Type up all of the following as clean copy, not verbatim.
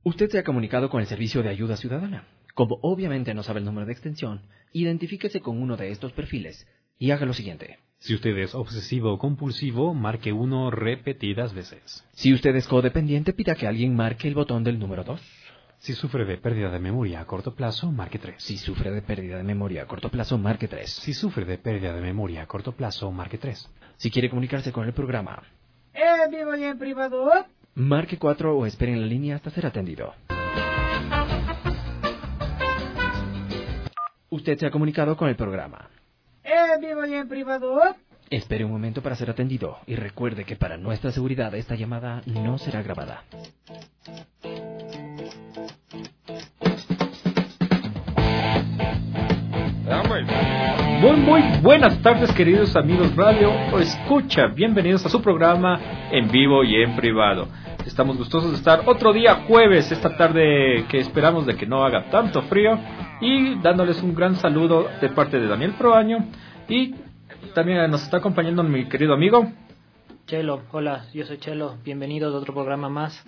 Usted se ha comunicado con el Servicio de Ayuda Ciudadana. Como obviamente no sabe el número de extensión, identifíquese con uno de estos perfiles y haga lo siguiente. Si usted es obsesivo o compulsivo, marque 1 repetidas veces. Si usted es codependiente, pida que alguien marque el botón del número 2. Si sufre de pérdida de memoria a corto plazo, marque 3. Si sufre de pérdida de memoria a corto plazo, marque 3. Si sufre de pérdida de memoria a corto plazo, marque 3. Si quiere comunicarse con el programa, ¿En vivo y en privado? marque 4 o espere en la línea hasta ser atendido. Usted se ha comunicado con el programa. ¿En vivo y en privado? Espere un momento para ser atendido y recuerde que para nuestra seguridad esta llamada no será grabada. Muy buenas tardes, queridos amigos Radio Escucha. Bienvenidos a su programa En Vivo y en Privado. Estamos gustosos de estar otro día jueves, esta tarde que esperamos de que no haga tanto frío, y dándoles un gran saludo de parte de Daniel Proaño, y también nos está acompañando mi querido amigo Chelo. Hola, yo soy Chelo, bienvenidos a otro programa más.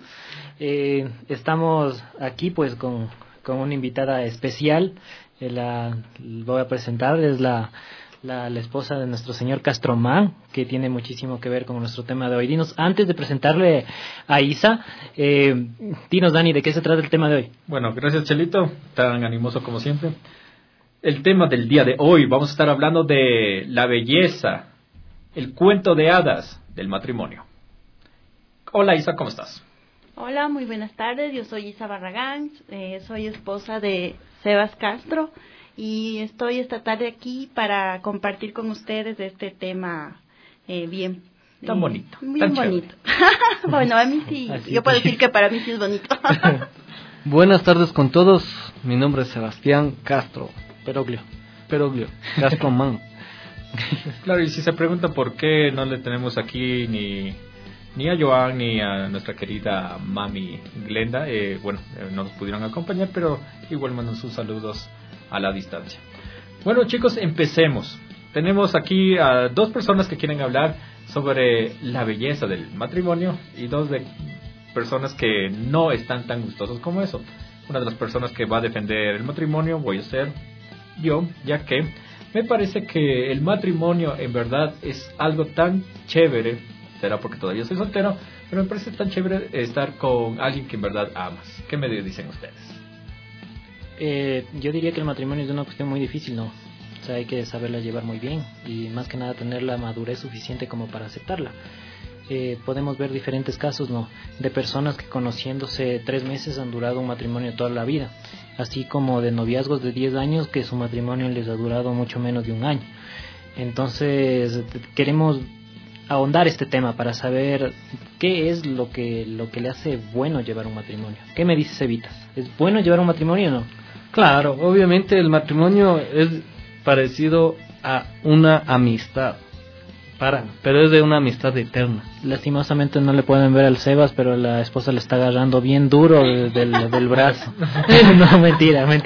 Estamos aquí pues con una invitada especial. La voy a presentar, es la esposa de nuestro señor Castromán, que tiene muchísimo que ver con nuestro tema de hoy. Antes de presentarle a Isa, dinos, Dani, ¿de qué se trata el tema de hoy? Bueno, gracias Chelito, tan animoso como siempre. El tema del día de hoy, vamos a estar hablando de la belleza, el cuento de hadas del matrimonio. Hola Isa, ¿cómo estás? Hola, muy buenas tardes, yo soy Isa Barragán, soy esposa de Sebas Castro y estoy esta tarde aquí para compartir con ustedes este tema bien... Tan bonito. Bien bonito. Bueno, a mí sí, yo puedo decir que para mí sí es bonito. Buenas tardes con todos, mi nombre es Sebastián Castro Peroglio Castromán. Claro, y si se pregunta por qué no le tenemos aquí ni a Joan ni a nuestra querida mami Glenda, no nos pudieron acompañar, pero igual mandan sus saludos a la distancia. Bueno chicos, empecemos. Tenemos aquí a dos personas que quieren hablar sobre la belleza del matrimonio y dos de personas que no están tan gustosos como eso. Una de las personas que va a defender el matrimonio voy a ser yo, ya que me parece que el matrimonio en verdad es algo tan chévere. Será porque todavía soy soltero, pero me parece tan chévere estar con alguien que en verdad amas. ¿Qué me dicen ustedes? Yo diría que el matrimonio es una cuestión muy difícil, ¿no? O sea, hay que saberla llevar muy bien y más que nada tener la madurez suficiente como para aceptarla. Podemos ver diferentes casos, ¿no? De personas que conociéndose 3 meses han durado un matrimonio toda la vida, así como de noviazgos de 10 años que su matrimonio les ha durado mucho menos de un año. Entonces, queremos ahondar este tema para saber qué es lo que le hace bueno llevar un matrimonio. ¿Qué me dices, Evitas? ¿Es bueno llevar un matrimonio o no? Claro, obviamente el matrimonio es parecido a una amistad, pero es de una amistad eterna. Lastimosamente no le pueden ver al Sebas, pero la esposa le está agarrando bien duro del brazo. No, mentira, no.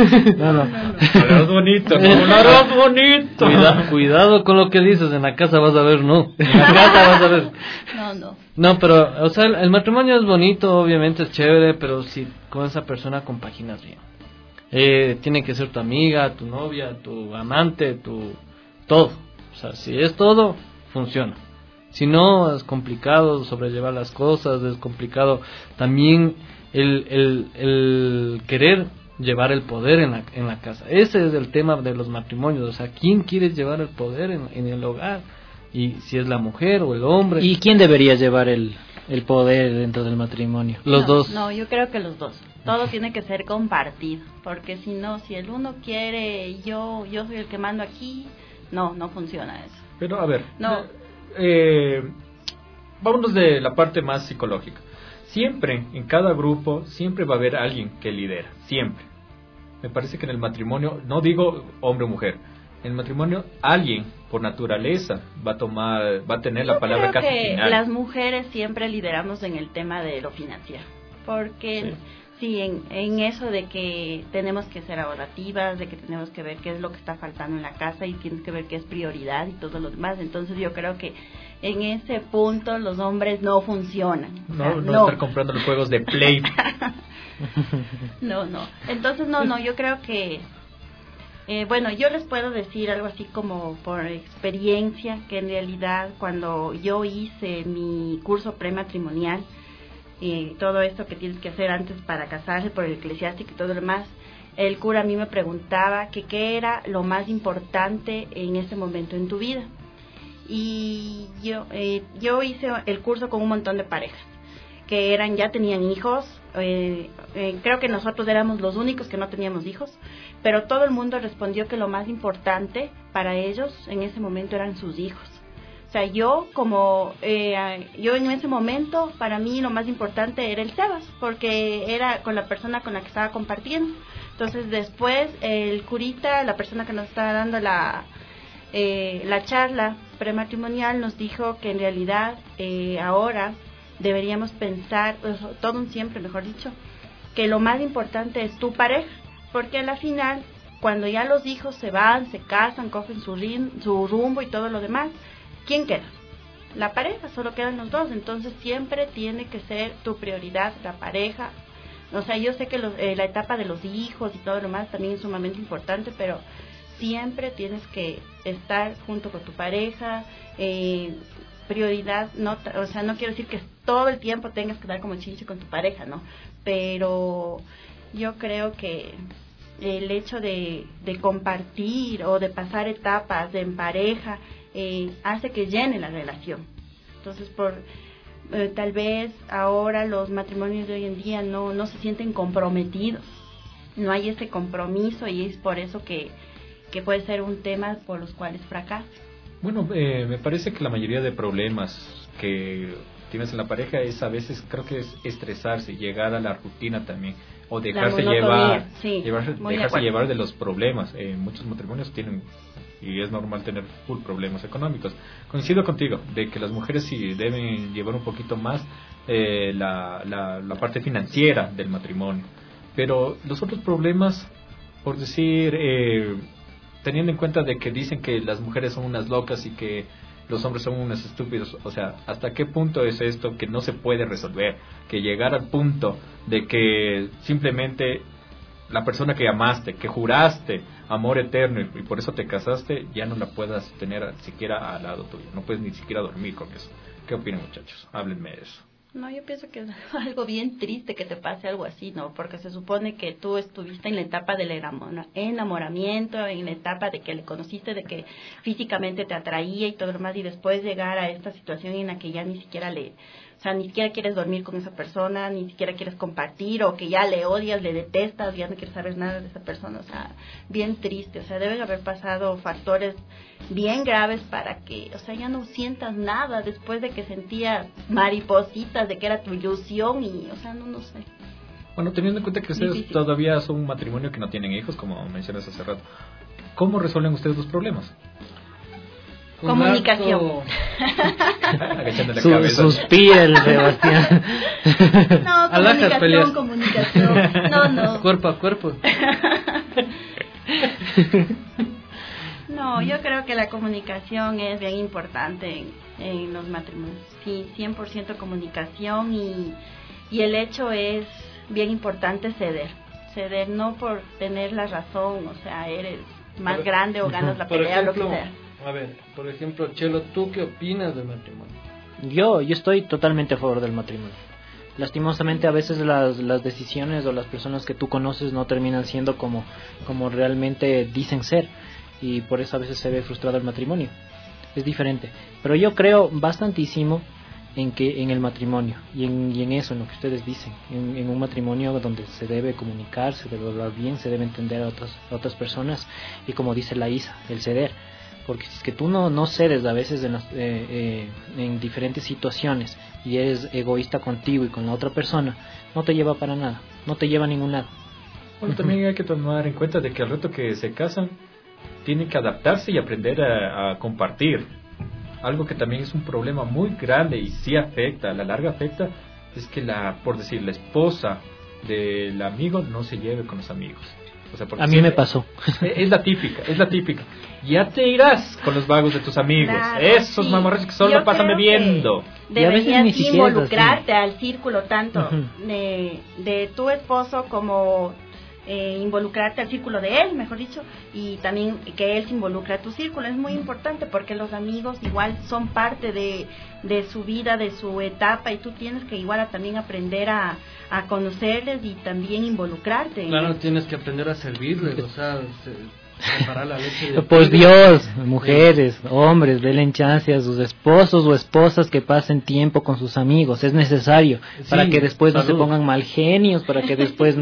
Hablas bonito, hablas bonito. Cuidado con lo que dices, en la casa vas a ver, no. En la casa vas a ver. No. No, pero, o sea, el matrimonio es bonito, obviamente es chévere, pero si con esa persona compaginas bien. Tiene que ser tu amiga, tu novia, tu amante, tu todo. O sea, si es todo, funciona. Si no, es complicado sobrellevar las cosas, es complicado también el querer llevar el poder en la casa. Ese es el tema de los matrimonios. O sea, ¿quién quiere llevar el poder en el hogar? Y si es la mujer o el hombre. ¿Y quién debería llevar el poder dentro del matrimonio? Los dos. No, yo creo que los dos. Todo tiene que ser compartido, porque si no, si el uno quiere y yo soy el que mando aquí, no funciona eso. Pero a ver, no. Vámonos de la parte más psicológica. Siempre, en cada grupo, siempre va a haber alguien que lidera, siempre. Me parece que en el matrimonio, no digo hombre o mujer, en el matrimonio alguien por naturaleza va a tener la palabra casi final. Creo que las mujeres siempre lideramos en el tema de lo financiero, porque sí, en eso de que tenemos que ser ahorrativas, de que tenemos que ver qué es lo que está faltando en la casa y tienes que ver qué es prioridad y todo lo demás. Entonces yo creo que en ese punto los hombres no funcionan. No estar comprando los juegos de Play. No. Entonces, no, yo creo que, bueno, yo les puedo decir algo así como por experiencia, que en realidad cuando yo hice mi curso prematrimonial, todo esto que tienes que hacer antes para casarse por el eclesiástico y todo lo demás, el cura a mí me preguntaba que qué era lo más importante en ese momento en tu vida. Y yo hice el curso con un montón de parejas que ya tenían hijos. Creo que nosotros éramos los únicos que no teníamos hijos, pero todo el mundo respondió que lo más importante para ellos en ese momento eran sus hijos. O sea, yo en ese momento, para mí lo más importante era el Sebas, porque era con la persona con la que estaba compartiendo. Entonces después el curita, la persona que nos estaba dando la charla prematrimonial, nos dijo que en realidad ahora deberíamos pensar, todo un siempre mejor dicho, que lo más importante es tu pareja, porque a la final, cuando ya los hijos se van, se casan, cogen su rumbo y todo lo demás, ¿quién queda? La pareja, solo quedan los dos. Entonces siempre tiene que ser tu prioridad la pareja. O sea, yo sé que la etapa de los hijos y todo lo demás también es sumamente importante, pero siempre tienes que estar junto con tu pareja. Prioridad, o sea, no quiero decir que todo el tiempo tengas que dar como chinche con tu pareja, ¿no? Pero yo creo que el hecho de compartir o de pasar etapas en pareja hace que llene la relación. Entonces, tal vez ahora los matrimonios de hoy en día no se sienten comprometidos, no hay ese compromiso, y es por eso que puede ser un tema por los cuales fracasa. Bueno, me parece que la mayoría de problemas que tienes en la pareja es a veces, creo que es estresarse, llegar a la rutina también, o dejarse llevar de los problemas. Muchos matrimonios tienen, y es normal tener full problemas económicos. Coincido contigo de que las mujeres sí deben llevar un poquito más la parte financiera del matrimonio, pero los otros problemas, por decir, teniendo en cuenta de que dicen que las mujeres son unas locas y que los hombres son unos estúpidos, o sea, ¿hasta qué punto es esto que no se puede resolver? Que llegar al punto de que simplemente la persona que amaste, que juraste amor eterno y por eso te casaste, ya no la puedas tener siquiera al lado tuyo, no puedes ni siquiera dormir con eso. ¿Qué opinan, muchachos? Háblenme de eso. No, yo pienso que es algo bien triste que te pase algo así, ¿no? Porque se supone que tú estuviste en la etapa del enamoramiento, en la etapa de que le conociste, de que físicamente te atraía y todo lo demás, y después llegar a esta situación en la que ya ni siquiera ni siquiera quieres dormir con esa persona, ni siquiera quieres compartir, o que ya le odias, le detestas, ya no quieres saber nada de esa persona. O sea, bien triste. O sea, deben haber pasado factores bien graves para que, o sea, ya no sientas nada después de que sentías maripositas, de que era tu ilusión, y, o sea, no sé. Bueno, teniendo en cuenta que ustedes todavía son un matrimonio que no tienen hijos, como mencionas hace rato, ¿cómo resuelven ustedes los problemas? Comunicación. Suspira el Sebastián. No, comunicación. No. Cuerpo a cuerpo. No, yo creo que la comunicación es bien importante en los matrimonios. Sí, 100% comunicación, y el hecho es bien importante ceder no por tener la razón, o sea, eres más grande o ganas la pelea, lo que sea. A ver, por ejemplo, Chelo, ¿tú qué opinas del matrimonio? Yo estoy totalmente a favor del matrimonio. Lastimosamente a veces las decisiones o las personas que tú conoces no terminan siendo como realmente dicen ser, y por eso a veces se ve frustrado el matrimonio. Es diferente, pero yo creo bastantísimo en el matrimonio y en eso, en lo que ustedes dicen, en un matrimonio donde se debe comunicar, se debe hablar bien, se debe entender a otras personas, y como dice la Isa, el ceder. Porque si es que tú no cedes a veces en diferentes situaciones y eres egoísta contigo y con la otra persona, no te lleva para nada, no te lleva a ningún lado. Bueno, también hay que tomar en cuenta de que al rato que se casan tienen que adaptarse y aprender a compartir. Algo que también es un problema muy grande y sí afecta, a la larga afecta, es que la esposa del amigo no se lleve con los amigos. O sea, porque A mí me pasó. Es la típica. Ya te irás con los vagos de tus amigos. Claro, Esos sí. mamarrachos que solo Yo pasan creo bebiendo. Y a veces Deberías ni siquiera es involucrarte al círculo tanto Ujú. de tu esposo como involucrarte al círculo de él, mejor dicho, y también que él se involucre a tu círculo. Es muy importante porque los amigos igual son parte de su vida, de su etapa, y tú tienes que igual también aprender a conocerles y también involucrarte. Claro, tienes que aprender a servirles, o sea, preparar la leche. Pues Dios, mujeres, hombres, denle chance a sus esposos o esposas que pasen tiempo con sus amigos, es necesario, para que después no se pongan mal genios, para que después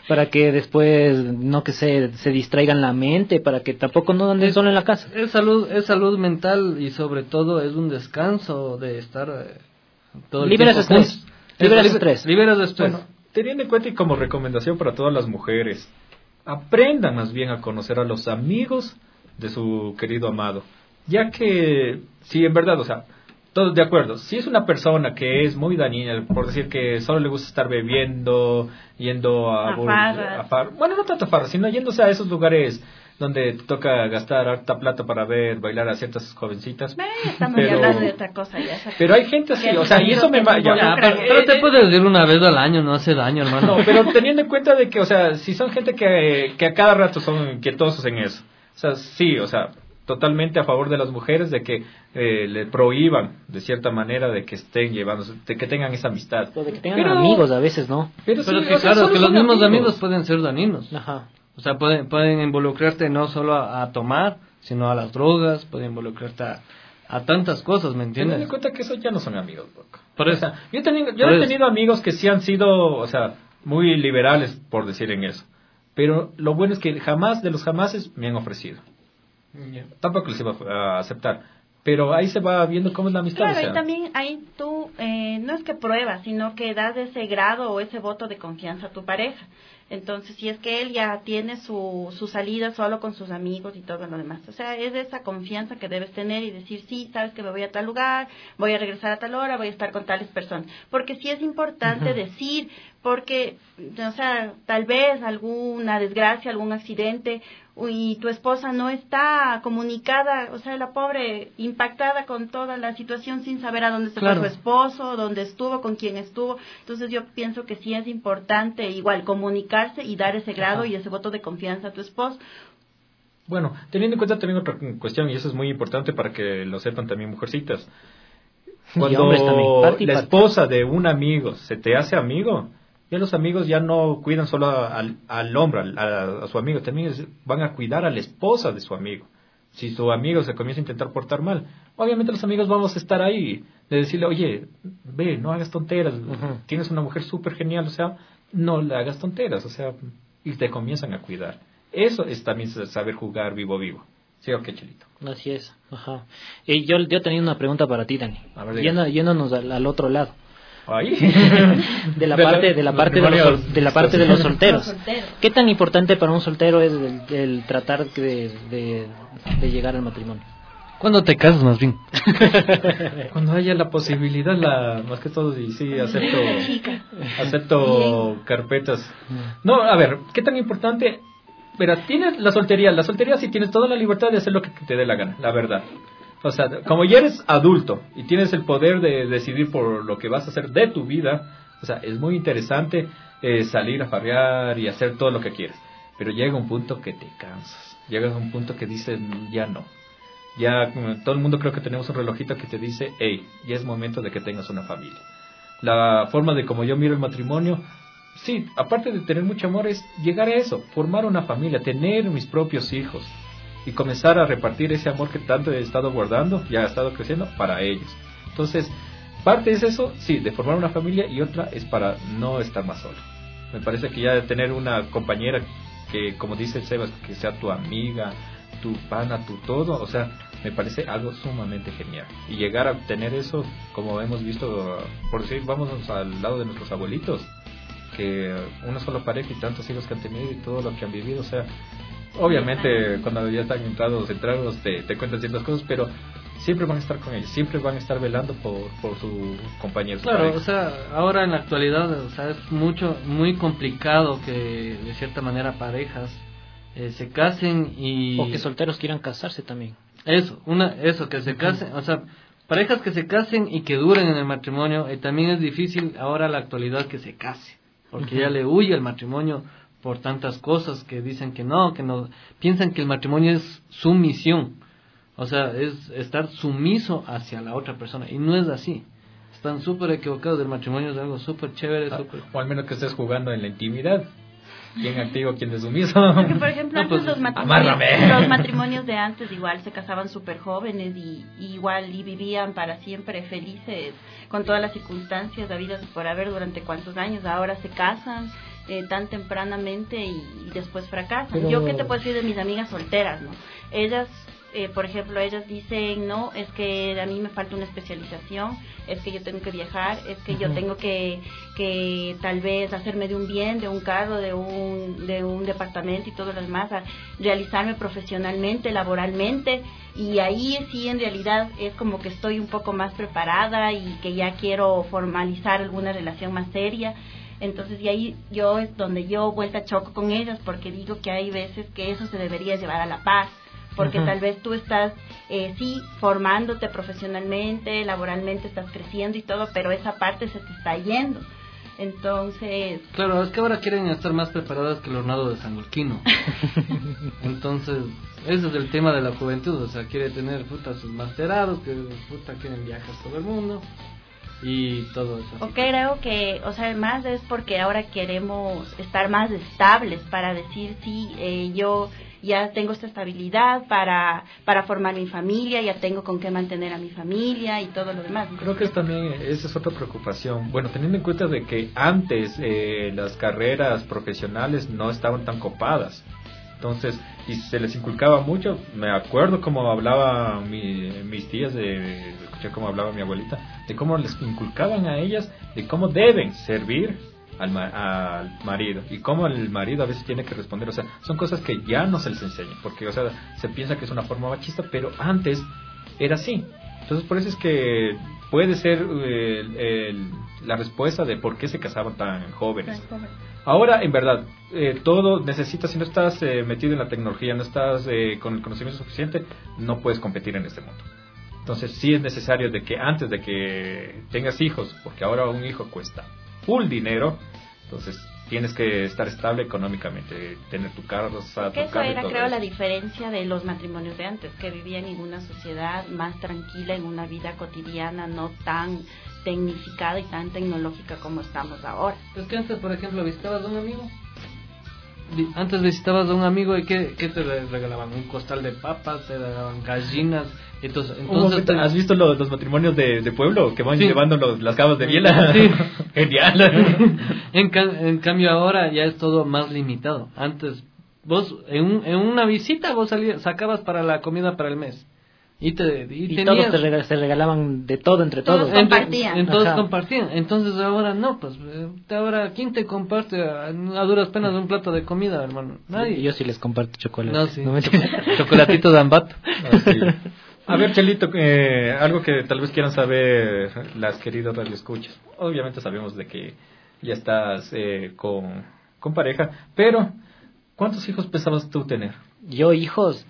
no que se distraigan la mente, para que tampoco no anden solo en la casa. Es salud mental y sobre todo es un descanso de estar todo el Liberas tiempo estrés. juntos. Liberas estrés. Bueno, teniendo en cuenta y como recomendación para todas las mujeres, aprendan más bien a conocer a los amigos de su querido amado, ya que si en verdad, o sea, todos de acuerdo, si es una persona que es muy dañina, por decir que solo le gusta estar bebiendo, yendo a farras, bueno, no tanto farras, sino yéndose a esos lugares donde te toca gastar harta plata para bailar a ciertas jovencitas. Estamos hablando de otra cosa ya. Pero hay gente así, o sea, y eso me pero te puedes ir una vez al año, no hace daño, hermano. No, pero teniendo en cuenta de que, o sea, si son gente que a cada rato son inquietosos en eso. O sea, sí, o sea, totalmente a favor de las mujeres de que le prohíban, de cierta manera, de que estén llevándose, de que tengan esa amistad. O de que tengan amigos a veces, ¿no? Pero sí, que claro, que los mismos amigos pueden ser dañinos. Ajá. O sea, pueden involucrarte no solo a tomar, sino a las drogas, pueden involucrarte a tantas cosas, ¿me entiendes? Teniendo en cuenta que esos ya no son amigos, loco. Por eso. O sea, yo he tenido amigos que sí han sido, o sea, muy liberales, por decir en eso. Pero lo bueno es que jamás de los jamases me han ofrecido. Tampoco les iba a aceptar. Pero ahí se va viendo cómo es la amistad. Claro, o sea. y también ahí tú no es que pruebas, sino que das ese grado o ese voto de confianza a tu pareja. Entonces, si es que él ya tiene su salida solo con sus amigos y todo lo demás. O sea, es esa confianza que debes tener y decir, sí, sabes que me voy a tal lugar, voy a regresar a tal hora, voy a estar con tales personas. Porque sí es importante decir, porque, o sea, tal vez alguna desgracia, algún accidente, y tu esposa no está comunicada, o sea, la pobre impactada con toda la situación sin saber a dónde se fue su esposo, dónde estuvo, con quién estuvo. Entonces yo pienso que sí es importante igual comunicarse y dar ese grado y ese voto de confianza a tu esposo. Bueno, teniendo en cuenta también otra cuestión, y eso es muy importante para que lo sepan también mujercitas. Cuando la esposa de un amigo se te hace amigo, ya los amigos ya no cuidan solo al hombre, a su amigo, también van a cuidar a la esposa de su amigo. Si su amigo se comienza a intentar portar mal, obviamente los amigos vamos a estar ahí, de decirle, oye, ve, no hagas tonteras, tienes una mujer súper genial, o sea, no le hagas tonteras, o sea, y te comienzan a cuidar. Eso es también saber jugar vivo. ¿Sí o qué, Chelito? Así es, ajá. Y yo tenía una pregunta para ti, Dani, yéndonos al otro lado. Ahí. de la parte de los solteros. ¿Qué tan importante para un soltero es el tratar de llegar al matrimonio? ¿Cuándo te casas, más bien? Cuando haya la posibilidad, más que todo, y sí, acepto carpetas. No, a ver, ¿qué tan importante? Mira, tienes la soltería sí tienes toda la libertad de hacer lo que te dé la gana, la verdad. O sea, como ya eres adulto y tienes el poder de decidir por lo que vas a hacer de tu vida, o sea, es muy interesante salir a farrear y hacer todo lo que quieres. Pero llega un punto que te cansas. Llega un punto que dices, ya no. Ya todo el mundo creo que tenemos un relojito que te dice, hey, ya es momento de que tengas una familia. La forma de como yo miro el matrimonio, sí, aparte de tener mucho amor, es llegar a eso, formar una familia, tener mis propios hijos. Y comenzar a repartir ese amor que tanto he estado guardando, ya ha estado creciendo, para ellos. Entonces, parte es eso, sí, de formar una familia, y otra es para no estar más solo. Me parece que ya tener una compañera que, como dice Sebas, que sea tu amiga, tu pana, tu todo, o sea, me parece algo sumamente genial. Y llegar a tener eso, como hemos visto, por decir, vámonos al lado de nuestros abuelitos, que una sola pareja y tantos hijos que han tenido y todo lo que han vivido, o sea, obviamente cuando ya están centrados te cuentan ciertas cosas, pero siempre van a estar con ellos, siempre van a estar velando por su compañero. Claro, o sea, ahora en la actualidad, o sea, es muy complicado que de cierta manera parejas se casen y... O que solteros quieran casarse también. Eso, que se casen, o sea, parejas que se casen y que duren en el matrimonio. También es difícil ahora en la actualidad que se case, porque ya le huye el matrimonio por tantas cosas que dicen que no, piensan que el matrimonio es sumisión, o sea, es estar sumiso hacia la otra persona, y no es así. Están súper equivocados. El matrimonio es algo súper chévere, o al menos que estés jugando en la intimidad. ¿Quién activo, quién de sumiso? Porque, por ejemplo, antes los matrimonios de antes igual se casaban súper jóvenes y vivían para siempre felices con todas las circunstancias habidas por haber durante cuántos años. Ahora se casan tan tempranamente y después fracasan. Pero... Yo qué te puedo decir de mis amigas solteras, ¿no? Ellas... por ejemplo, ellas dicen, no, es que a mí me falta una especialización, es que yo tengo que viajar, es que yo tengo que tal vez hacerme de un bien, de un carro, de un departamento y todo lo demás, a realizarme profesionalmente, laboralmente, y ahí sí en realidad es como que estoy un poco más preparada y que ya quiero formalizar alguna relación más seria. Entonces, y ahí es donde yo vuelta choco con ellas, porque digo que hay veces que eso se debería llevar a la paz. Porque tal vez tú estás, sí, formándote profesionalmente, laboralmente estás creciendo y todo, pero esa parte se te está yendo. Entonces... Claro, es que ahora quieren estar más preparadas que el hornado de San Gulquino. Entonces, ese es el tema de la juventud, o sea, quiere tener sus masterados, que quieren viajar todo el mundo y todo eso. O creo que, o sea, más es porque ahora queremos estar más estables para decir, sí, yo... ya tengo esta estabilidad para formar mi familia, ya tengo con qué mantener a mi familia y todo lo demás. Creo que esa es otra preocupación. Bueno, teniendo en cuenta de que antes las carreras profesionales no estaban tan copadas, entonces, y se les inculcaba mucho. Me acuerdo cómo hablaba mis tías, escuché cómo hablaba mi abuelita, de cómo les inculcaban a ellas de cómo deben servir al marido y cómo el marido a veces tiene que responder. O sea, son cosas que ya no se les enseña, porque, o sea, se piensa que es una forma machista, pero antes era así. Entonces, por eso es que puede ser la respuesta de por qué se casaban tan jóvenes. Ahora, en verdad, todo necesitas, si no estás metido en la tecnología, no estás con el conocimiento suficiente, no puedes competir en este mundo. Entonces, sí es necesario de que antes de que tengas hijos, porque ahora un hijo cuesta full dinero, entonces tienes que estar estable económicamente, tener tu carro, eso era, creo, la diferencia de los matrimonios de antes, que vivían en una sociedad más tranquila, en una vida cotidiana no tan tecnificada y tan tecnológica como estamos ahora. Es que antes, por ejemplo, visitabas a un amigo. Antes visitabas a un amigo y ¿qué te regalaban? Un costal de papas, te regalaban gallinas. Entonces ¿has visto los matrimonios de pueblo que van llevando las cabas de biela? Sí. Genial. En cambio ahora ya es todo más limitado. Antes vos en una visita vos sacabas para la comida para el mes. Y todos se regalaban de todo entre todos. Todos compartían. Entonces ahora no, pues ahora ¿quién te comparte a duras penas un plato de comida, hermano? Nadie. Sí, yo sí les comparto chocolate. No, sí. Chocolatito de Ambato. Sí. A ver, Chelito, algo que tal vez quieran saber las queridas radioescuchas. Obviamente sabemos de que ya estás con pareja, pero ¿cuántos hijos pensabas tú tener? Yo, hijos,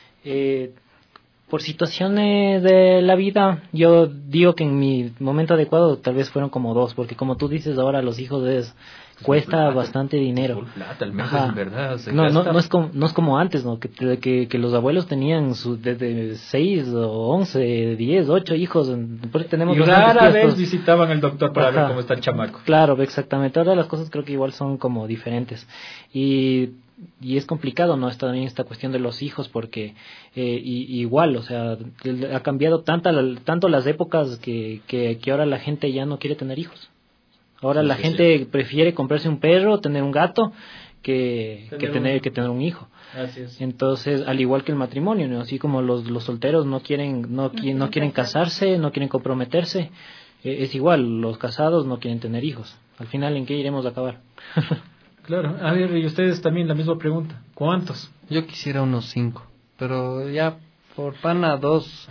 por situaciones de la vida, yo digo que en mi momento adecuado tal vez fueron como 2, porque como tú dices ahora los hijos cuesta bastante dinero. Plata, al menos, en verdad. No es como antes, ¿no? Que los abuelos tenían desde 6 o 11, 10, 8 hijos. Tenemos y rara vez visitaban al doctor para ver cómo está el chamaco. Claro, exactamente. Ahora las cosas creo que igual son como diferentes. Y es complicado, ¿no? También esta cuestión de los hijos, porque igual, o sea, ha cambiado tanto las épocas que ahora la gente ya no quiere tener hijos. Ahora la gente prefiere comprarse un perro, tener un gato, que tener un hijo. Así es. Entonces, al igual que el matrimonio, ¿no? Así como los solteros no quieren casarse, no quieren comprometerse, es igual, los casados no quieren tener hijos. Al final, ¿en qué iremos a acabar? Claro. A ver, y ustedes también la misma pregunta. ¿Cuántos? Yo quisiera unos 5, pero ya por pana 2.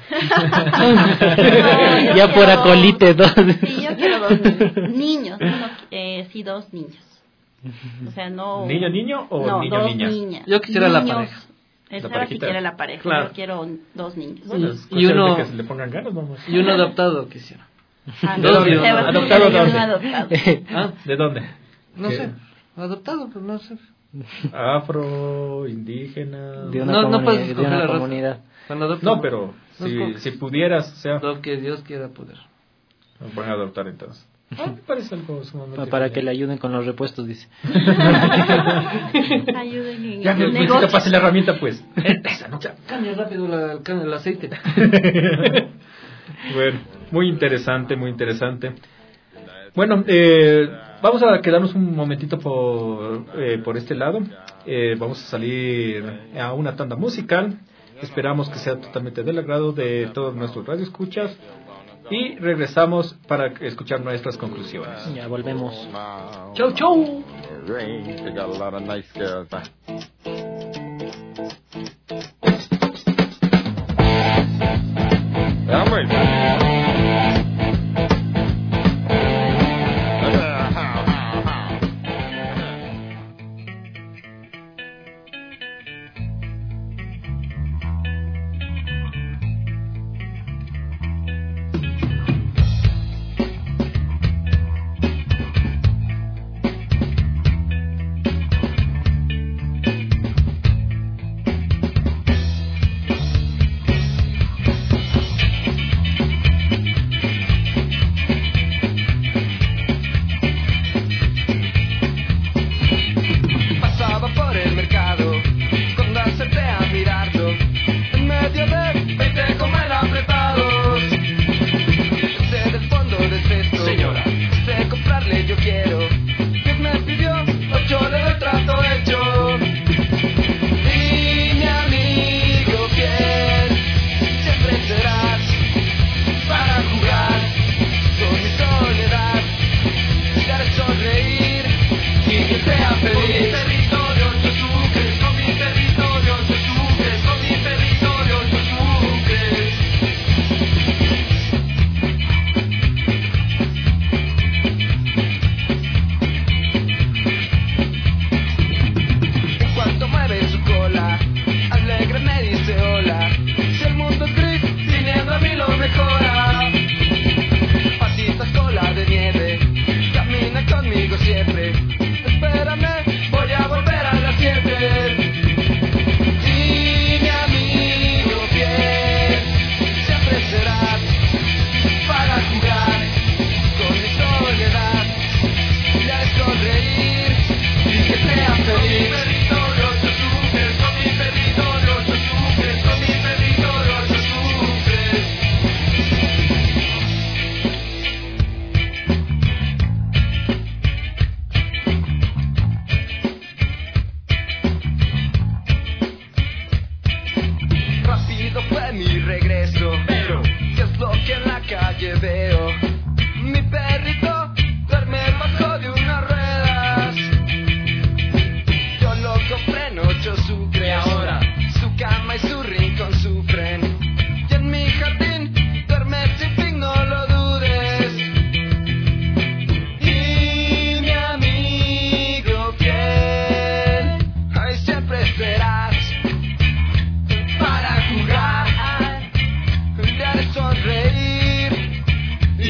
Ya por acolite 2. Sí, yo quiero 2 niños. Sí, 2 niños. O sea, no... ¿Niño o no, niño dos niña? niñas. Yo quisiera la pareja. El La Seba sí parejita. quiere la pareja. Claro. Yo quiero 2 niños. Bueno, es Y cuestión uno- de que se le pongan ganas, vamos. Y un adoptado quisiera. Ah, ¿De dónde? Seba sí ¿Adoptado quiere un dónde? adoptado. ¿Ah? ¿De dónde? No ¿Qué? sé. Adoptado, pues no sé. Afro, indígena. De una, No puedes de escoger una la raza. comunidad. Cuando adoptas, No, pero no si, escoges. si pudieras, o sea, Lo que Dios quiera poder. me pueden adoptar entonces. Me parece algo sumamente Para que genial. le ayuden con los repuestos, dice. Ayuden en Ya, el Luisito, negocio. pase la herramienta, pues. Esa, ¿no? Cambia rápido el aceite. Bueno, muy interesante, muy interesante. Bueno, vamos a quedarnos un momentito por este lado. Vamos a salir a una tanda musical. Esperamos que sea totalmente del agrado de todos nuestros radioescuchas. Y regresamos para escuchar nuestras conclusiones. Ya volvemos. Chau, chau. Range, they got a lot of nice girls. I'm ready. Pasaba por el mercado cuando acerté a mirarlo en medio de 20 comer apretados. Desde el fondo del cesto, señora, de comprarle yo quiero. Dios me pidió 8 de trato hecho. Y mi amigo fiel siempre serás para jugar con mi soledad y dar sonreír y que sea feliz. Con mi territorio yo sucres, con mi territorio yo sucres, con mi territorio yo sucres. En cuanto mueve su cola, alegre me dice hola. Si el mundo es gris, viniendo a mí lo mejora. Patitas cola de nieve, camina conmigo siempre. Espérame, voy a volver a las 7. Y mi amigo fiel, siempre serás para jugar con mi soledad. Ya es sonreír y que sea feliz. Con mi territorio yo sufres, con mi territorio yo sufres, con mi territorio yo sufres. Rápido fue mi regreso, pero ¿qué es lo que en la calle veo? Mi perrito duerme bajo de unas ruedas. Yo lo compré en 8 sucres. Y ahora su cama y su rincón sufren. Y en mi jardín duerme sin fin, no lo dudes. Y mi amigo fiel, ahí siempre serás para jugar, de sonreír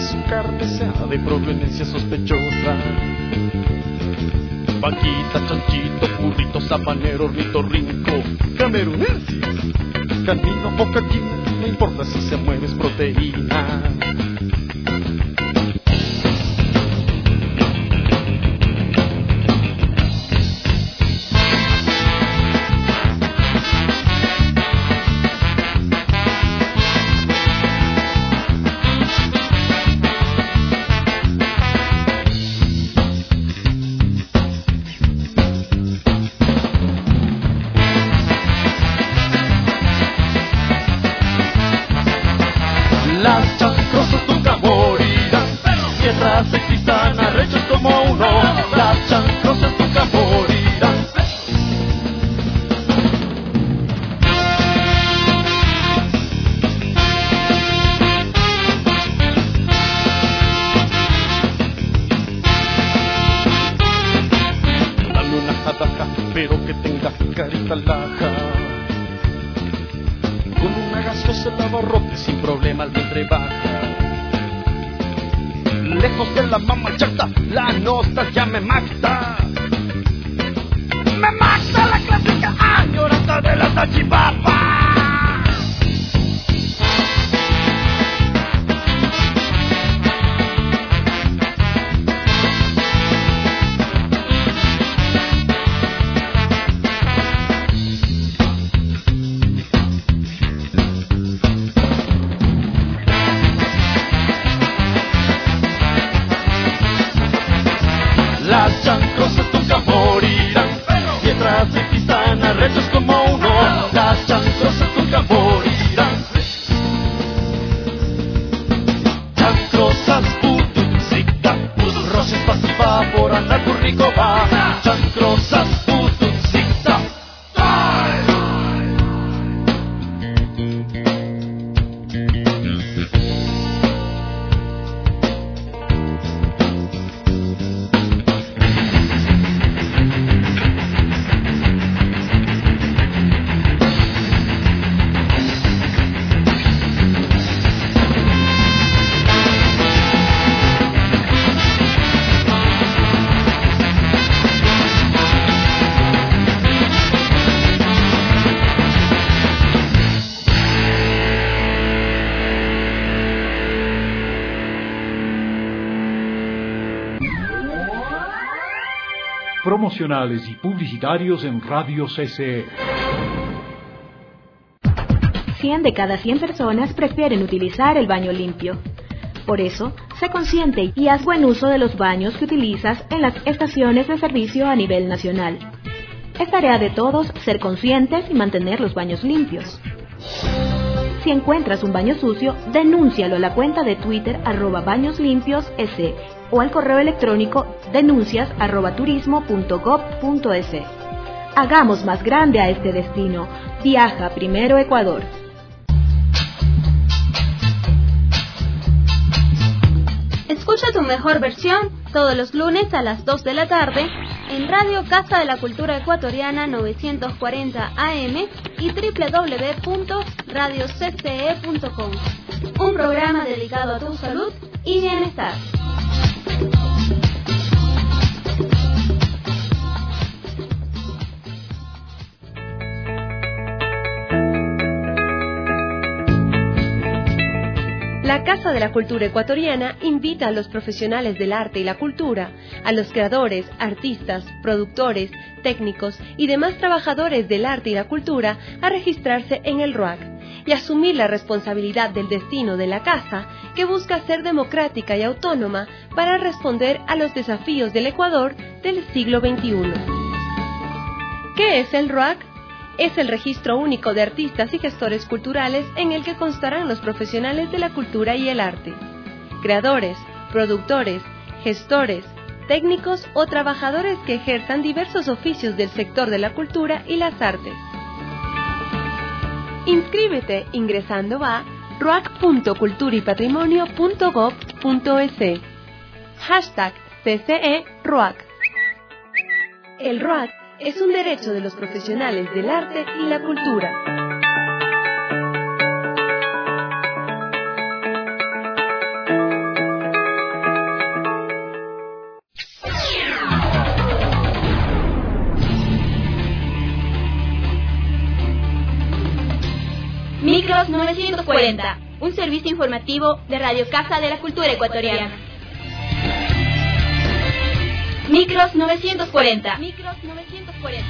su carne sea de proveniencia sospechosa. Vaquita, chanchito, burrito, sabanero, ornitorrinco, camerunensis, canino o caquín, no importa si se mueve, es proteína. Las chancrosas nunca morirán, mientras existan arrechos como uno. Las chancrosas nunca morirán. Dame una jadaja, pero que tenga carita laja. Con una gaseosa el abarrote sin problemas de trebaja. Lejos de la mama chata, la nostalgia me mata. Me mata la clásica añoranza de la tachipapa. Las chancrosas nunca morirán, mientras existan arrechos como uno. Las chancrosas nunca morirán. Chancrosas putuncita, roces pasiva por andar rico va. Chancrosas putuncita. Promocionales y publicitarios en Radio CCE. 100 de cada 100 personas prefieren utilizar el baño limpio. Por eso, sé consciente y haz buen uso de los baños que utilizas en las estaciones de servicio a nivel nacional. Es tarea de todos ser conscientes y mantener los baños limpios. Si encuentras un baño sucio, denúncialo a la cuenta de Twitter @bañoslimpios.es o al correo electrónico denuncias@turismo.gov.es. Hagamos más grande a este destino. Viaja primero Ecuador. Escucha tu mejor versión todos los lunes a las 2 de la tarde en Radio Casa de la Cultura Ecuatoriana 940 AM y www.radiocce.com. Un programa dedicado a tu salud y bienestar. La Casa de la Cultura Ecuatoriana invita a los profesionales del arte y la cultura, a los creadores, artistas, productores, técnicos y demás trabajadores del arte y la cultura a registrarse en el RUAC y asumir la responsabilidad del destino de la casa, que busca ser democrática y autónoma para responder a los desafíos del Ecuador del siglo XXI. ¿Qué es el RUAC? Es el registro único de artistas y gestores culturales en el que constarán los profesionales de la cultura y el arte, creadores, productores, gestores, técnicos o trabajadores que ejerzan diversos oficios del sector de la cultura y las artes. Inscríbete ingresando a ruac.culturaypatrimonio.gov.es. #CCE RUAC. El RUAC es un derecho de los profesionales del arte y la cultura. Micros 940, un servicio informativo de Radio Casa de la Cultura Ecuatoriana. Micros 940. Micros 940.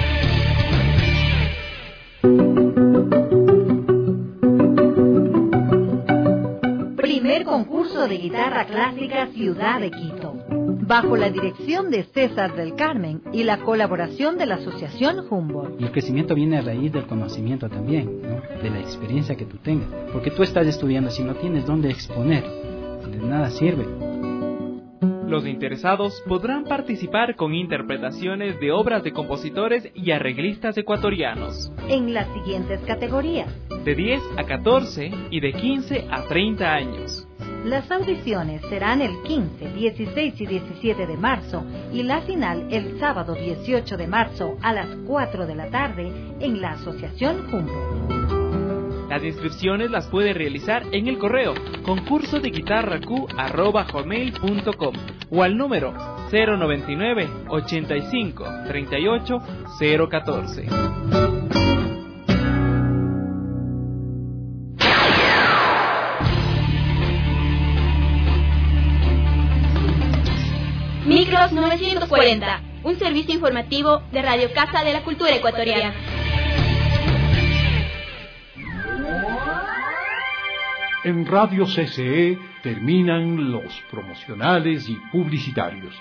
Primer concurso de guitarra clásica Ciudad de Quito, bajo la dirección de César del Carmen y la colaboración de la Asociación Humboldt. Y el crecimiento viene a raíz del conocimiento también, ¿no? De la experiencia que tú tengas, porque tú estás estudiando, si no tienes dónde exponer, de nada sirve. Los interesados podrán participar con interpretaciones de obras de compositores y arreglistas ecuatorianos. En las siguientes categorías: de 10 a 14 y de 15 a 30 años. Las audiciones serán el 15, 16 y 17 de marzo y la final el sábado 18 de marzo a las 4 de la tarde en la Asociación Humboldt. Las inscripciones las puede realizar en el correo concursodeguitarraQ@hotmail.com o al número 099 85 38 014. Micros 940, un servicio informativo de Radio Casa de la Cultura Ecuatoriana. En Radio CCE terminan los promocionales y publicitarios.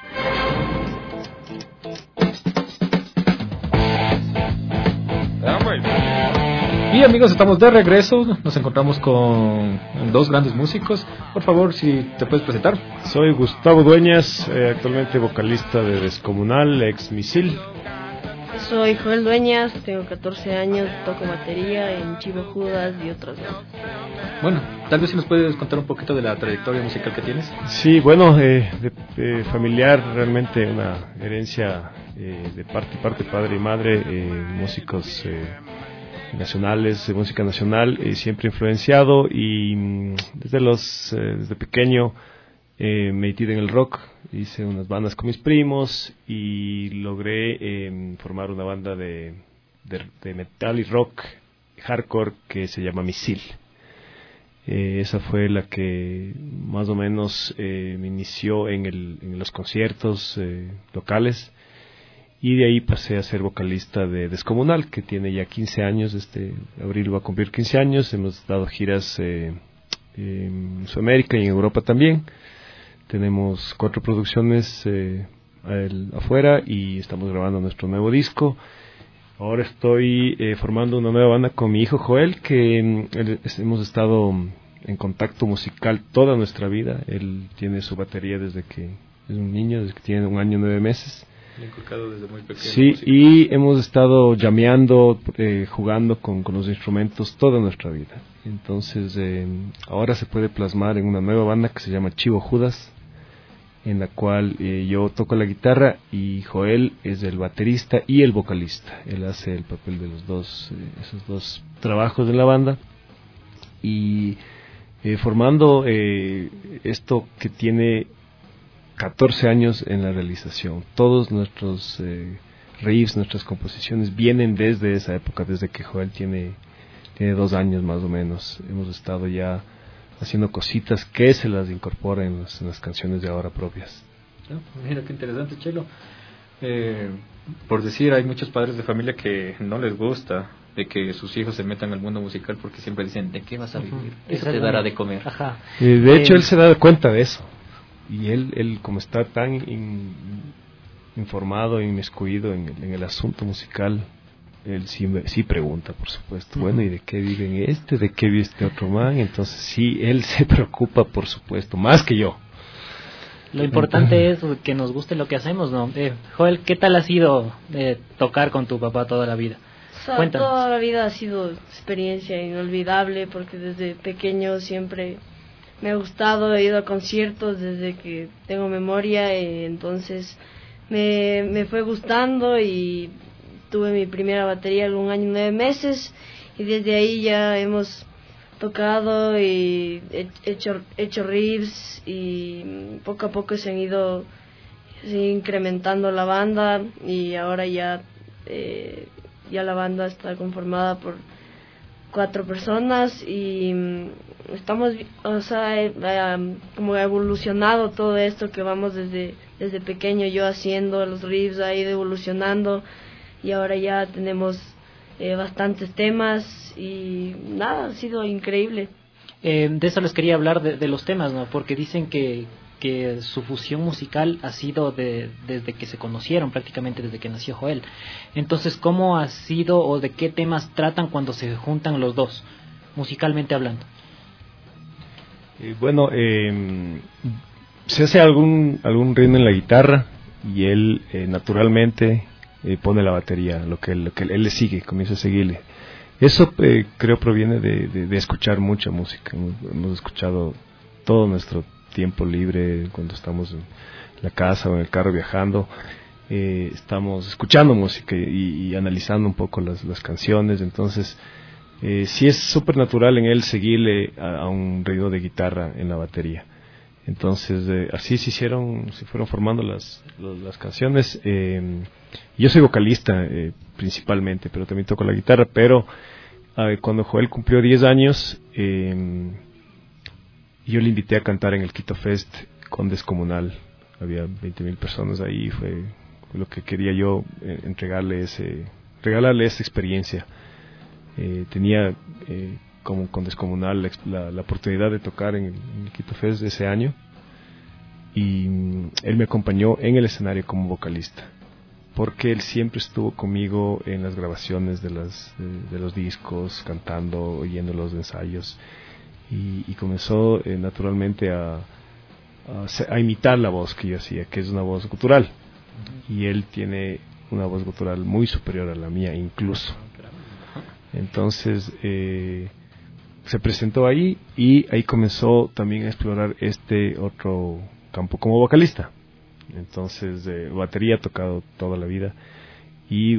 Y amigos, estamos de regreso. Nos encontramos con dos grandes músicos. Por favor, si te puedes presentar. Soy Gustavo Dueñas, actualmente vocalista de Descomunal, ex Misil. Soy Joel Dueñas, tengo 14 años, toco batería en Chivo Judas y otras más. Bueno, tal vez si nos puedes contar un poquito de la trayectoria musical que tienes. Sí, bueno, de familiar, realmente una herencia de parte padre y madre, músicos nacionales, de música nacional, siempre influenciado, y desde pequeño me metí en el rock. Hice unas bandas con mis primos y logré formar una banda de metal y rock hardcore que se llama Misil. Esa fue la que más o menos me inició en los conciertos locales, y de ahí pasé a ser vocalista de Descomunal, que tiene ya 15 años. Este abril va a cumplir 15 años. Hemos dado giras en Sudamérica y en Europa también. Tenemos 4 producciones afuera y estamos grabando nuestro nuevo disco. Ahora estoy formando una nueva banda con mi hijo Joel, que hemos estado en contacto musical toda nuestra vida. Él tiene su batería desde que es un niño, desde que tiene 1 año 9 meses. Le he inculcado desde muy pequeño. Sí, y hemos estado llameando, jugando con los instrumentos toda nuestra vida. Entonces ahora se puede plasmar en una nueva banda que se llama Chivo Judas, en la cual yo toco la guitarra y Joel es el baterista y el vocalista. Él hace el papel de los dos, esos dos trabajos de la banda, y formando esto que tiene 14 años en la realización. Todos nuestros riffs, nuestras composiciones vienen desde esa época, desde que Joel tiene 2 años más o menos. Hemos estado ya haciendo cositas que se las incorpora en las canciones de ahora propias. Mira qué interesante, Chelo. Por decir, hay muchos padres de familia que no les gusta de que sus hijos se metan al mundo musical, porque siempre dicen, ¿de qué vas a vivir? Eso te dará de comer. Ajá. De hecho, él se da cuenta de eso, y él como está tan informado e inmiscuido en el asunto musical, él sí pregunta, por supuesto, bueno, ¿y de qué viven de qué vive este otro man? Entonces sí, él se preocupa, por supuesto, más que yo. Lo importante es que nos guste lo que hacemos, ¿no? Joel, ¿qué tal ha sido tocar con tu papá toda la vida? Cuéntanos. Toda la vida ha sido experiencia inolvidable, porque desde pequeño siempre me ha gustado, he ido a conciertos desde que tengo memoria, entonces me fue gustando, y tuve mi primera batería a 1 año y 9 meses, y desde ahí ya hemos tocado y hecho riffs, y poco a poco se han ido incrementando la banda, y ahora ya la banda está conformada 4 personas y estamos, o sea, como evolucionado todo esto que vamos desde pequeño yo haciendo los riffs, ha ido evolucionando y ahora ya tenemos bastantes temas y nada, ha sido increíble. De eso les quería hablar de los temas, ¿no? Porque dicen que su fusión musical ha sido desde que se conocieron, prácticamente desde que nació Joel. Entonces, ¿cómo ha sido o de qué temas tratan cuando se juntan los dos, musicalmente hablando? Bueno, se hace algún ritmo en la guitarra y él naturalmente pone la batería, lo que él le sigue, comienza a seguirle. Eso creo proviene de escuchar mucha música. Hemos escuchado todo nuestro tiempo libre cuando estamos en la casa o en el carro viajando, estamos escuchando música y analizando un poco las canciones. Entonces sí es súper natural en él seguirle a un ritmo de guitarra en la batería. Entonces así se fueron formando las canciones. Yo soy vocalista principalmente, pero también toco la guitarra. Pero cuando Joel cumplió 10 años yo le invité a cantar en el Quito Fest con Descomunal. Había 20,000 personas ahí. Fue lo que quería yo, regalarle esa experiencia. Tenía como con Descomunal la oportunidad de tocar en el Quito Fest de ese año y él me acompañó en el escenario como vocalista, porque él siempre estuvo conmigo en las grabaciones de los discos, cantando, oyendo los ensayos. Y comenzó naturalmente a imitar la voz que yo hacía, que es una voz gutural. Y él tiene una voz gutural muy superior a la mía incluso. Entonces se presentó ahí y ahí comenzó también a explorar este otro campo como vocalista. Entonces batería ha tocado toda la vida y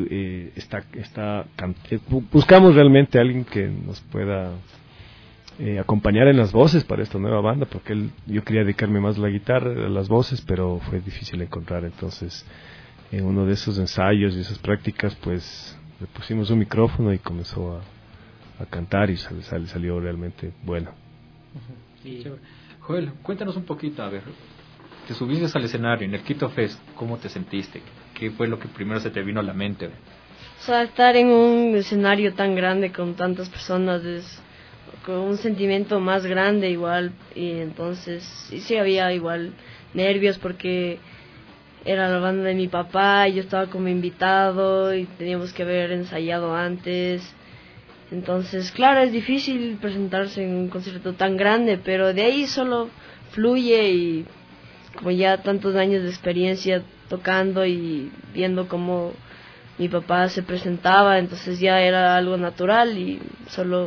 buscamos realmente a alguien que nos pueda acompañar en las voces para esta nueva banda, porque yo quería dedicarme más a la guitarra, a las voces, pero fue difícil encontrar. Entonces en uno de esos ensayos y esas prácticas pues le pusimos un micrófono y comenzó a cantar y salió realmente bueno. Sí. Joel, cuéntanos un poquito, a ver, te subiste al escenario en el Quito Fest, ¿cómo te sentiste? ¿Qué fue lo que primero se te vino a la mente? O sea, estar en un escenario tan grande con tantas personas es con un sentimiento más grande igual, y entonces sí había igual nervios porque era la banda de mi papá y yo estaba como invitado y teníamos que haber ensayado antes. Entonces, claro, es difícil presentarse en un concierto tan grande, pero de ahí solo fluye y como ya tantos años de experiencia tocando y viendo cómo mi papá se presentaba, entonces ya era algo natural y solo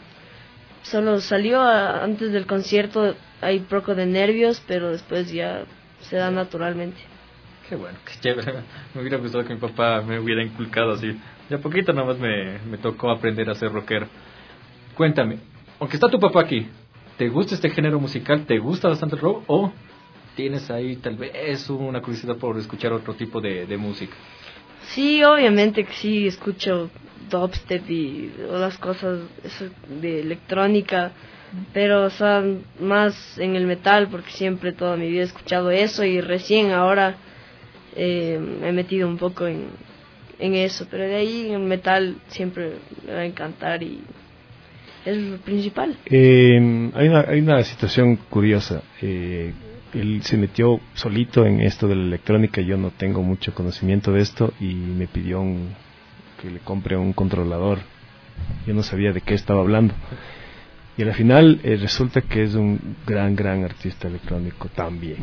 salió antes del concierto. Hay poco de nervios, pero después ya se da naturalmente. Qué bueno, qué chévere. Me hubiera gustado que mi papá me hubiera inculcado así. Ya poquito nomás me tocó aprender a ser rockero. Cuéntame, aunque está tu papá aquí, ¿te gusta este género musical? ¿Te gusta bastante el rock? ¿O tienes ahí tal vez una curiosidad por escuchar otro tipo de música? Sí, obviamente que sí, escucho dubstep y las cosas eso de electrónica, pero o sea, más en el metal, porque siempre toda mi vida he escuchado eso y recién ahora me he metido un poco en eso, pero de ahí en el metal siempre me va a encantar y es lo principal. Hay una situación curiosa. Él se metió solito en esto de la electrónica. Yo no tengo mucho conocimiento de esto y me pidió que le compre un controlador. Yo no sabía de qué estaba hablando y al final resulta que es un gran artista electrónico también.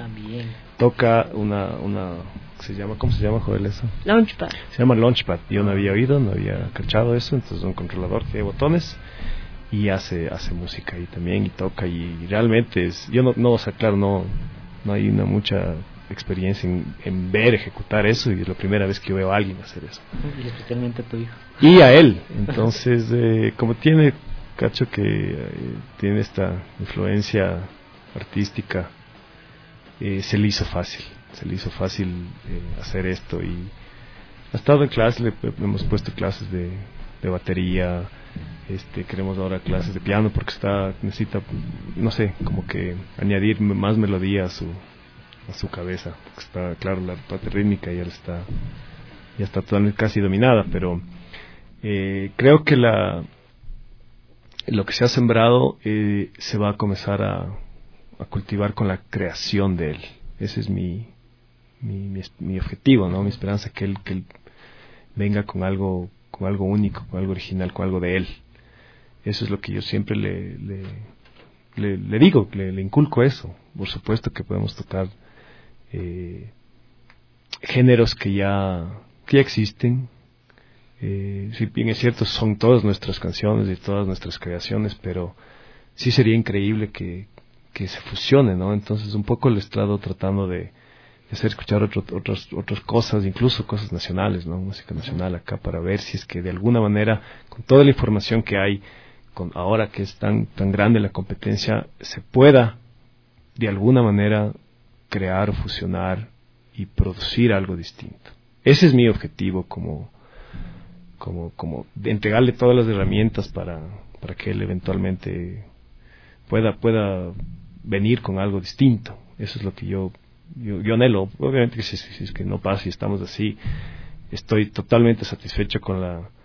Toca una ¿cómo se llama, Joel, eso? Launchpad. Se llama Launchpad. Yo no había oído, no había cachado eso. Entonces un controlador que tiene botones y hace música ahí también y toca y realmente yo no o sea, claro, no hay mucha experiencia en ver ejecutar eso y es la primera vez que yo veo a alguien hacer eso. Y especialmente a tu hijo. Y a él. Entonces, como cacho que tiene esta influencia artística, se le hizo fácil hacer esto y ha estado en clases, le hemos puesto clases de batería, Queremos ahora clases de piano porque necesita, no sé, como que añadir más melodía a su cabeza, porque está, claro, la parte rítmica ya está totalmente casi dominada, pero creo que lo que se ha sembrado se va a comenzar a cultivar con la creación de él. Ese es mi objetivo, ¿no? Mi esperanza, que él venga con algo único, con algo original, con algo de él. Eso es lo que yo siempre le digo, le inculco eso. Por supuesto que podemos tocar géneros que ya existen. Si bien es cierto, son todas nuestras canciones y todas nuestras creaciones, pero sí sería increíble que se fusione, ¿no? Entonces un poco le he estado tratando de hacer escuchar otras cosas, incluso cosas nacionales, ¿no? Música nacional acá, para ver si es que de alguna manera, con toda la información que hay, ahora que es tan grande la competencia, se pueda de alguna manera crear o fusionar y producir algo distinto. Ese es mi objetivo, como de entregarle todas las herramientas para que él eventualmente pueda venir con algo distinto. Eso es lo que yo anhelo. Obviamente que si es que no pasa y estamos así, estoy totalmente satisfecho con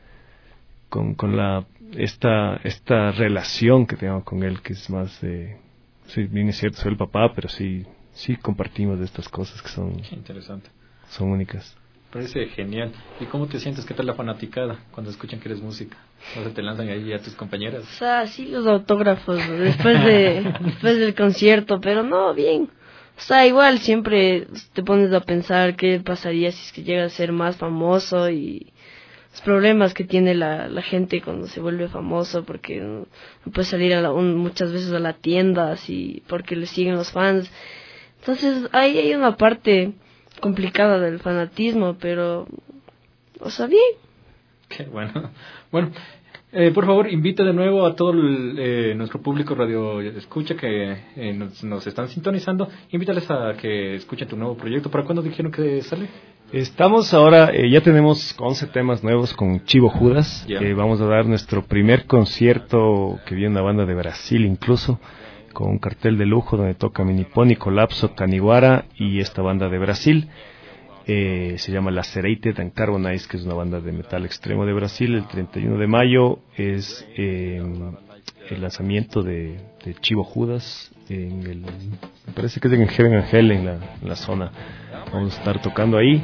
esta relación que tengo con él, que es más sí, bien es cierto, soy el papá, pero sí compartimos de estas cosas que son interesante, son únicas. Parece genial. ¿Y cómo te sientes? ¿Qué tal la fanaticada cuando escuchan que eres música? ¿O se te lanzan ahí a tus compañeras? O sea, sí, los autógrafos después del concierto, pero no, bien. O sea, igual siempre te pones a pensar qué pasaría si es que llega a ser más famoso y los problemas que tiene la gente cuando se vuelve famoso, porque no puede salir muchas veces a la tienda así porque le siguen los fans. Entonces ahí hay una parte complicada del fanatismo, pero o sea, bien. Qué bueno. Bueno, por favor, invita de nuevo a todo nuestro público radio escucha que nos están sintonizando. Invítales a que escuchen tu nuevo proyecto. ¿Para cuándo dijeron que sale? Estamos ahora, ya tenemos 11 temas nuevos con Chivo Judas. Vamos a dar nuestro primer concierto, que viene una banda de Brasil incluso, con un cartel de lujo donde toca Miniponi, Colapso, Caniguara y esta banda de Brasil. Se llama Lacerated and Carbonize, que es una banda de metal extremo de Brasil. El 31 de mayo es el lanzamiento de Chivo Judas, me parece que es en Heaven and Hell, en la zona. Vamos a estar tocando ahí,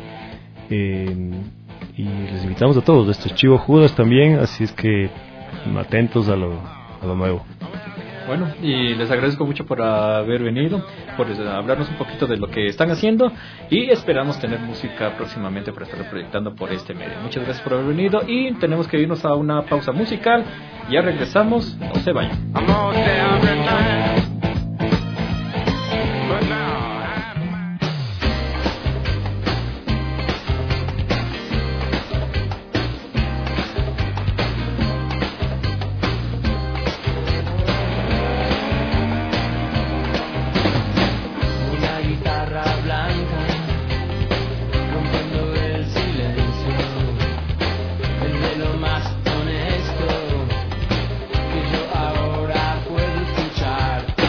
y les invitamos a todos. Esto es Chivo Judas también, así es que atentos a lo nuevo. Bueno, y les agradezco mucho por haber venido, por hablarnos un poquito de lo que están haciendo, y esperamos tener música próximamente para estar proyectando por este medio. Muchas gracias por haber venido, y tenemos que irnos a una pausa musical. Ya regresamos, no se vayan. Más honesto que yo ahora puedo escuchar.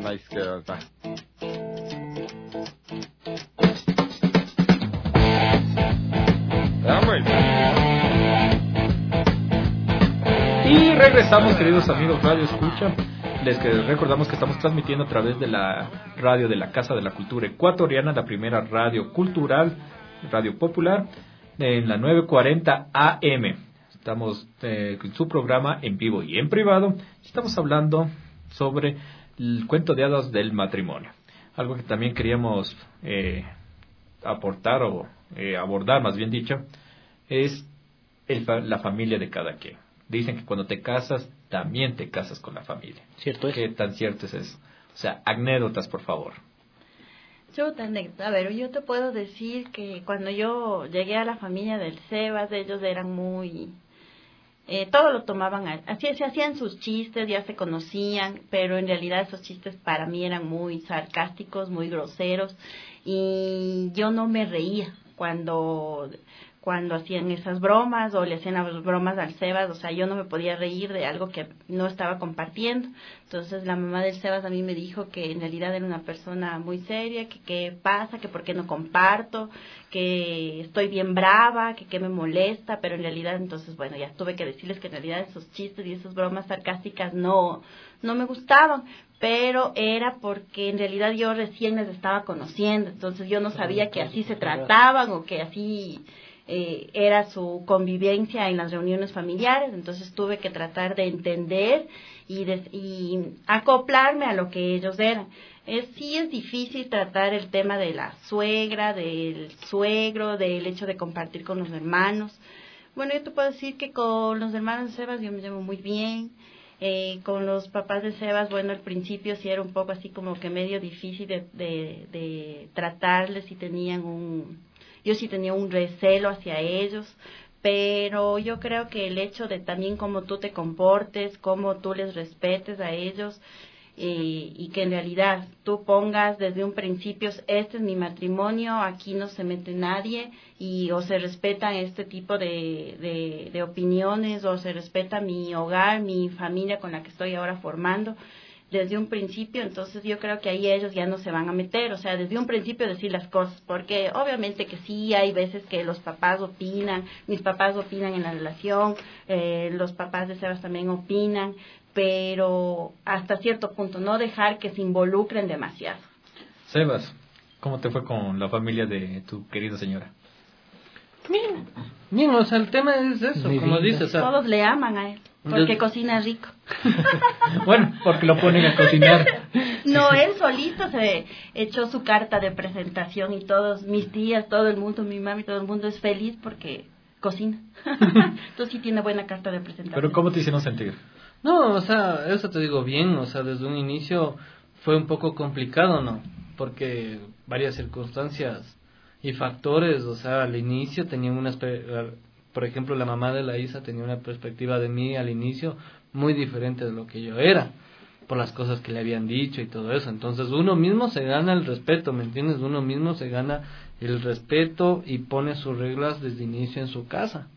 nice girls. Y regresamos, queridos amigos Radio Escucha. Les recordamos que estamos transmitiendo a través de la radio de la Casa de la Cultura Ecuatoriana, la primera radio cultural, radio popular, en la 940 AM. Estamos en su programa en vivo y en privado. Estamos hablando sobre el cuento de hadas del matrimonio. Algo que también queríamos aportar o abordar, más bien dicho, es la familia de cada quien. Dicen que cuando te casas, también te casas con la familia. ¿Cierto es? ¿Qué tan cierto es eso? O sea, anécdotas, por favor. A ver, yo te puedo decir que cuando yo llegué a la familia del Sebas, ellos eran muy... todo lo tomaban así, se hacían sus chistes, ya se conocían, pero en realidad esos chistes para mí eran muy sarcásticos, muy groseros, y yo no me reía cuando hacían esas bromas o le hacían las bromas al Sebas. O sea, yo no me podía reír de algo que no estaba compartiendo. Entonces la mamá del Sebas a mí me dijo que en realidad era una persona muy seria, que qué pasa, que por qué no comparto, que estoy bien brava, que qué me molesta, pero en realidad entonces, bueno, ya tuve que decirles que en realidad esos chistes y esas bromas sarcásticas no me gustaban, pero era porque en realidad yo recién les estaba conociendo, entonces yo no sabía que así se trataban o que así era su convivencia en las reuniones familiares. Entonces tuve que tratar de entender y acoplarme a lo que ellos eran. Sí es difícil tratar el tema de la suegra, del suegro, del hecho de compartir con los hermanos. Bueno, yo te puedo decir que con los hermanos de Sebas yo me llevo muy bien. Con los papás de Sebas, bueno, al principio sí era un poco así como que medio difícil de tratarles, yo sí tenía un recelo hacia ellos, pero yo creo que el hecho de también cómo tú te comportes, cómo tú les respetes a ellos, y que en realidad tú pongas desde un principio, este es mi matrimonio, aquí no se mete nadie, y o se respetan este tipo de opiniones, o se respeta mi hogar, mi familia con la que estoy ahora formando desde un principio. Entonces yo creo que ahí ellos ya no se van a meter, o sea, desde un principio decir las cosas, porque obviamente que sí hay veces que los papás opinan, mis papás opinan en la relación, los papás de Sebas también opinan, pero hasta cierto punto, no dejar que se involucren demasiado. Sebas, ¿cómo te fue con la familia de tu querida señora? Bien, o sea, el tema es eso, como dices. O sea, todos le aman a él, porque cocina rico. Bueno, porque lo ponen a cocinar. No, él solito se echó su carta de presentación y todos, mis tías, todo el mundo, mi mami, todo el mundo es feliz porque cocina. Entonces sí tiene buena carta de presentación. ¿Pero cómo te hicieron sentir? No, o sea, eso te digo bien, o sea, desde un inicio fue un poco complicado, ¿no? Porque varias circunstancias y factores, o sea, al inicio tenían por ejemplo, la mamá de la Isa tenía una perspectiva de mí al inicio muy diferente de lo que yo era, por las cosas que le habían dicho y todo eso. Entonces uno mismo se gana el respeto, ¿me entiendes? Uno mismo se gana el respeto y pone sus reglas desde inicio en su casa,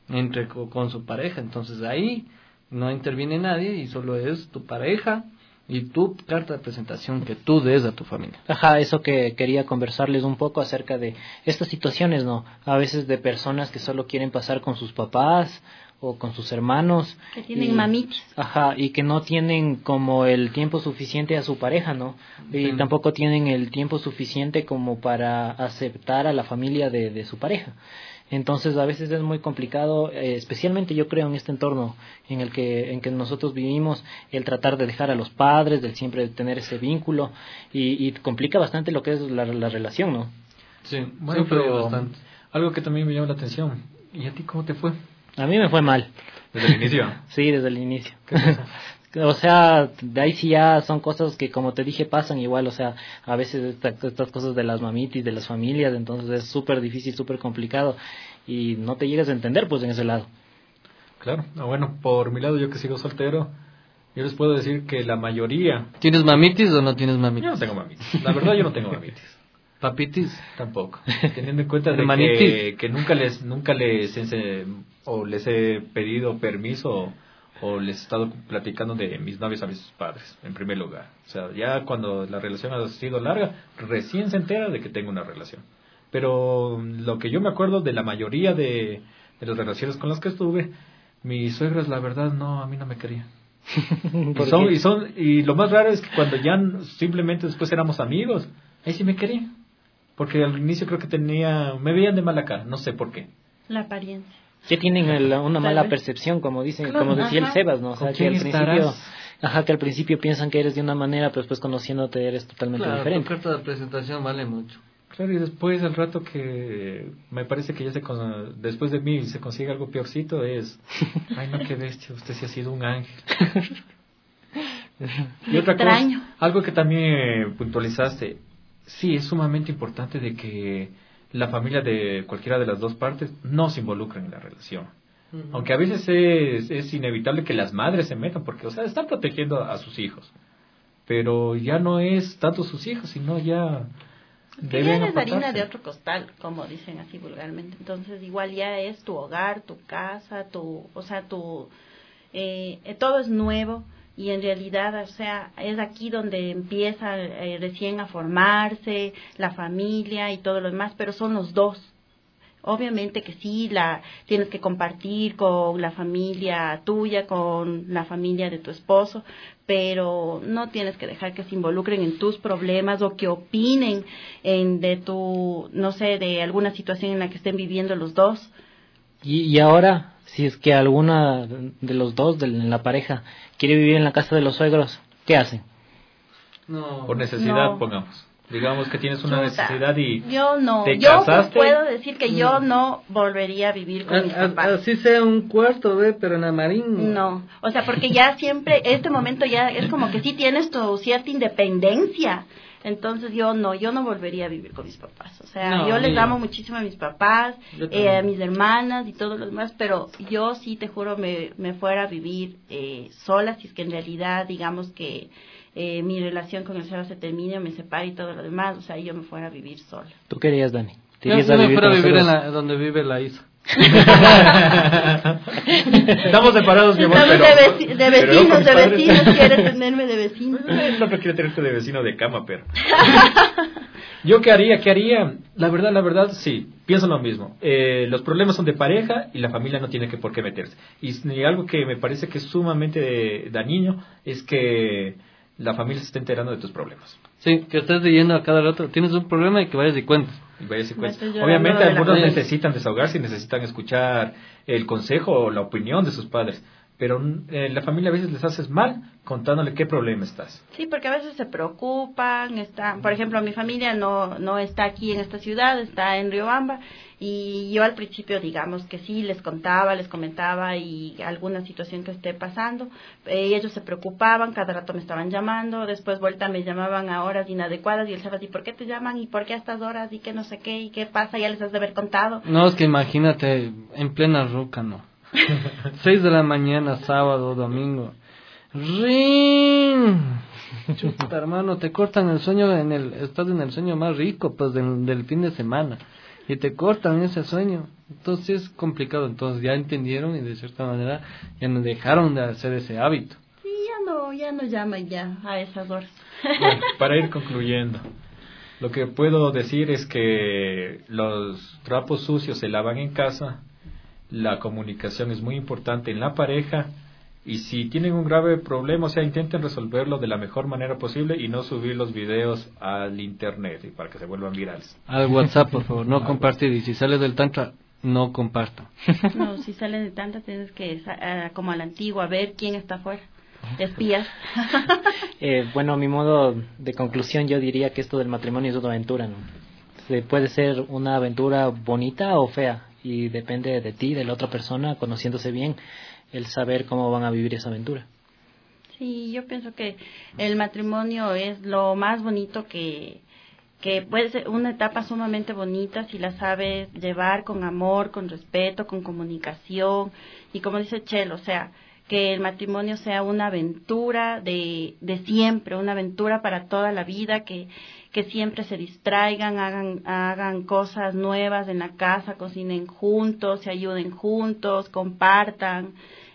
con su pareja. Entonces ahí no interviene nadie y solo es tu pareja y tu carta de presentación que tú des a tu familia. Ajá, eso que quería conversarles un poco acerca de estas situaciones, ¿no? A veces de personas que solo quieren pasar con sus papás o con sus hermanos. Que tienen mamitis. Ajá, y que no tienen como el tiempo suficiente a su pareja, ¿no? Y tampoco tienen el tiempo suficiente como para aceptar a la familia de su pareja. Entonces a veces es muy complicado, especialmente yo creo en este entorno en el que nosotros vivimos, el tratar de dejar a los padres, del siempre tener ese vínculo, y complica bastante lo que es la relación, ¿no? Sí, bueno, pero algo que también me llama la atención, ¿y a ti cómo te fue? A mí me fue mal. ¿Desde el inicio? Sí, desde el inicio. O sea, de ahí sí ya son cosas que, como te dije, pasan igual. O sea, a veces estas cosas de las mamitis, de las familias, entonces es súper difícil, súper complicado. Y no te llegas a entender, pues, en ese lado. Claro. Bueno, por mi lado, yo que sigo soltero, yo les puedo decir que la mayoría... ¿Tienes mamitis o no tienes mamitis? Yo no tengo mamitis. La verdad, yo no tengo mamitis. ¿Papitis? Tampoco. Teniendo en cuenta de que nunca les he pedido permiso o les he estado platicando de mis novias a mis padres, en primer lugar. O sea, ya cuando la relación ha sido larga, recién se entera de que tengo una relación. Pero lo que yo me acuerdo de la mayoría de las relaciones con las que estuve, mis suegras, la verdad, a mí no me querían. Y lo más raro es que cuando ya simplemente después éramos amigos, ahí sí me querían. Porque al inicio creo que me veían de mala cara, no sé por qué. La apariencia. Que tienen una mala percepción, como dicen, claro, como decía el Sebas, ¿no? O sea, que al principio piensan que eres de una manera, pero después conociéndote eres totalmente diferente. Tu carta de presentación vale mucho. Claro, y después al rato que me parece que ya después de mí se consigue algo peorcito ay no, qué bestia, usted sí ha sido un ángel. Y otra cosa, algo que también puntualizaste, sí, es sumamente importante de que la familia de cualquiera de las dos partes no se involucren en la relación. Uh-huh. Aunque a veces es inevitable que las madres se metan, porque, o sea, están protegiendo a sus hijos. Pero ya no es tanto sus hijos, sino ya deben ya eres harina de otro costal, como dicen así vulgarmente. Entonces, igual ya es tu hogar, tu casa, todo es nuevo. Y en realidad, o sea, es aquí donde empieza recién a formarse la familia y todo lo demás, pero son los dos. Obviamente que sí, tienes que compartir con la familia tuya, con la familia de tu esposo, pero no tienes que dejar que se involucren en tus problemas o que opinen de alguna situación en la que estén viviendo los dos. Y ahora, si es que alguna de los dos, de la pareja, quiere vivir en la casa de los suegros, ¿qué hacen? Por necesidad, pongamos. Digamos que tienes una necesidad y te casaste. Yo puedo decir que yo no volvería a vivir con mis papás. Así sea un cuarto, pero en Amarín. No, o sea, porque ya siempre, este momento ya es como que sí tienes tu cierta independencia. Entonces yo no volvería a vivir con mis papás. O sea, yo les amo muchísimo a mis papás, a mis hermanas y todo lo demás, pero yo sí, te juro, me fuera a vivir sola, si es que en realidad, digamos que mi relación con el Seba se termine, me separe y todo lo demás, o sea, yo me fuera a vivir sola. ¿Tú querías, Dani? Yo me fuera a vivir donde vive la Isa. Estamos separados, mi amor, de vecinos, quieres tenerme de vecino. No quiero tenerte de vecino de cama, pero ¿yo qué haría? La verdad, sí, pienso lo mismo. Los problemas son de pareja y la familia no tiene por qué meterse. Y algo que me parece que es sumamente dañino es que la familia se está enterando de tus problemas. Sí, que estés leyendo a cada rato, tienes un problema y que vayas y cuentes. Obviamente algunos necesitan desahogarse y necesitan escuchar el consejo o la opinión de sus padres, pero la familia a veces les haces mal contándole qué problema estás. Sí, porque a veces se preocupan, por ejemplo, mi familia no está aquí en esta ciudad, está en Riobamba, y yo al principio, digamos que sí, les comentaba y alguna situación que esté pasando, ellos se preocupaban, cada rato me estaban llamando, después me llamaban a horas inadecuadas y él sabía, ¿y por qué te llaman? ¿Y por qué a estas horas? ¿Y qué no sé qué? ¿Y qué pasa? Ya les has de haber contado. No, es que imagínate, en plena ruca, ¿no? 6 de la mañana, sábado, domingo. ¡Rin! Chuta, hermano, te cortan el sueño, estás en el sueño más rico, pues, del fin de semana. Y te cortan ese sueño. Entonces es complicado. Entonces ya entendieron y de cierta manera ya nos dejaron de hacer ese hábito. Sí, ya no llaman ya a esas horas. Bueno, para ir concluyendo, lo que puedo decir es que los trapos sucios se lavan en casa, la comunicación es muy importante en la pareja, y si tienen un grave problema, o sea, intenten resolverlo de la mejor manera posible y no subir los videos al internet y para que se vuelvan virales. Al WhatsApp, por favor, no compartir, y si sales del tantra, no compartan. No, si sales del tantra tienes que, como a la antigua, ver quién está afuera. Espías. Bueno, a mi modo de conclusión, yo diría que esto del matrimonio es una aventura, ¿no? Puede ser una aventura bonita o fea, y depende de ti, de la otra persona, conociéndose bien, el saber cómo van a vivir esa aventura. Sí, yo pienso que el matrimonio es lo más bonito que puede ser una etapa sumamente bonita si la sabes llevar con amor, con respeto, con comunicación, y como dice Chelo, o sea, que el matrimonio sea una aventura de siempre, una aventura para toda la vida, que siempre se distraigan, hagan cosas nuevas en la casa, cocinen juntos, se ayuden juntos, compartan,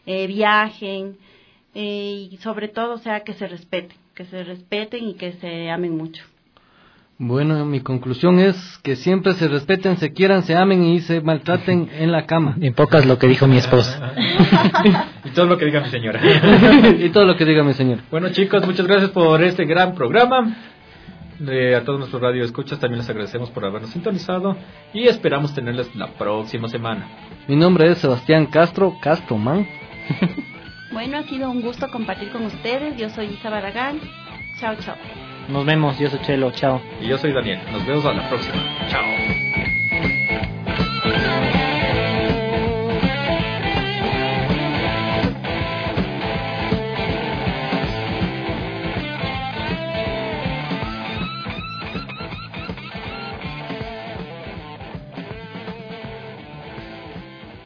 viajen, y sobre todo, o sea, que se respeten y que se amen mucho. Bueno, mi conclusión es que siempre se respeten, se quieran, se amen y se maltraten en la cama. En pocas lo que dijo mi esposa. Y todo lo que diga mi señora. Y todo lo que diga mi señor. Bueno, chicos, muchas gracias por este gran programa. A todos nuestros radioescuchas también les agradecemos por habernos sintonizado y esperamos tenerles la próxima semana. Mi nombre es Sebastián Castroman. Bueno, ha sido un gusto compartir con ustedes. Yo soy Isa Barragán. Chao, chao. Nos vemos, yo soy Chelo, chao. Y yo soy Daniel, nos vemos a la próxima. Chao.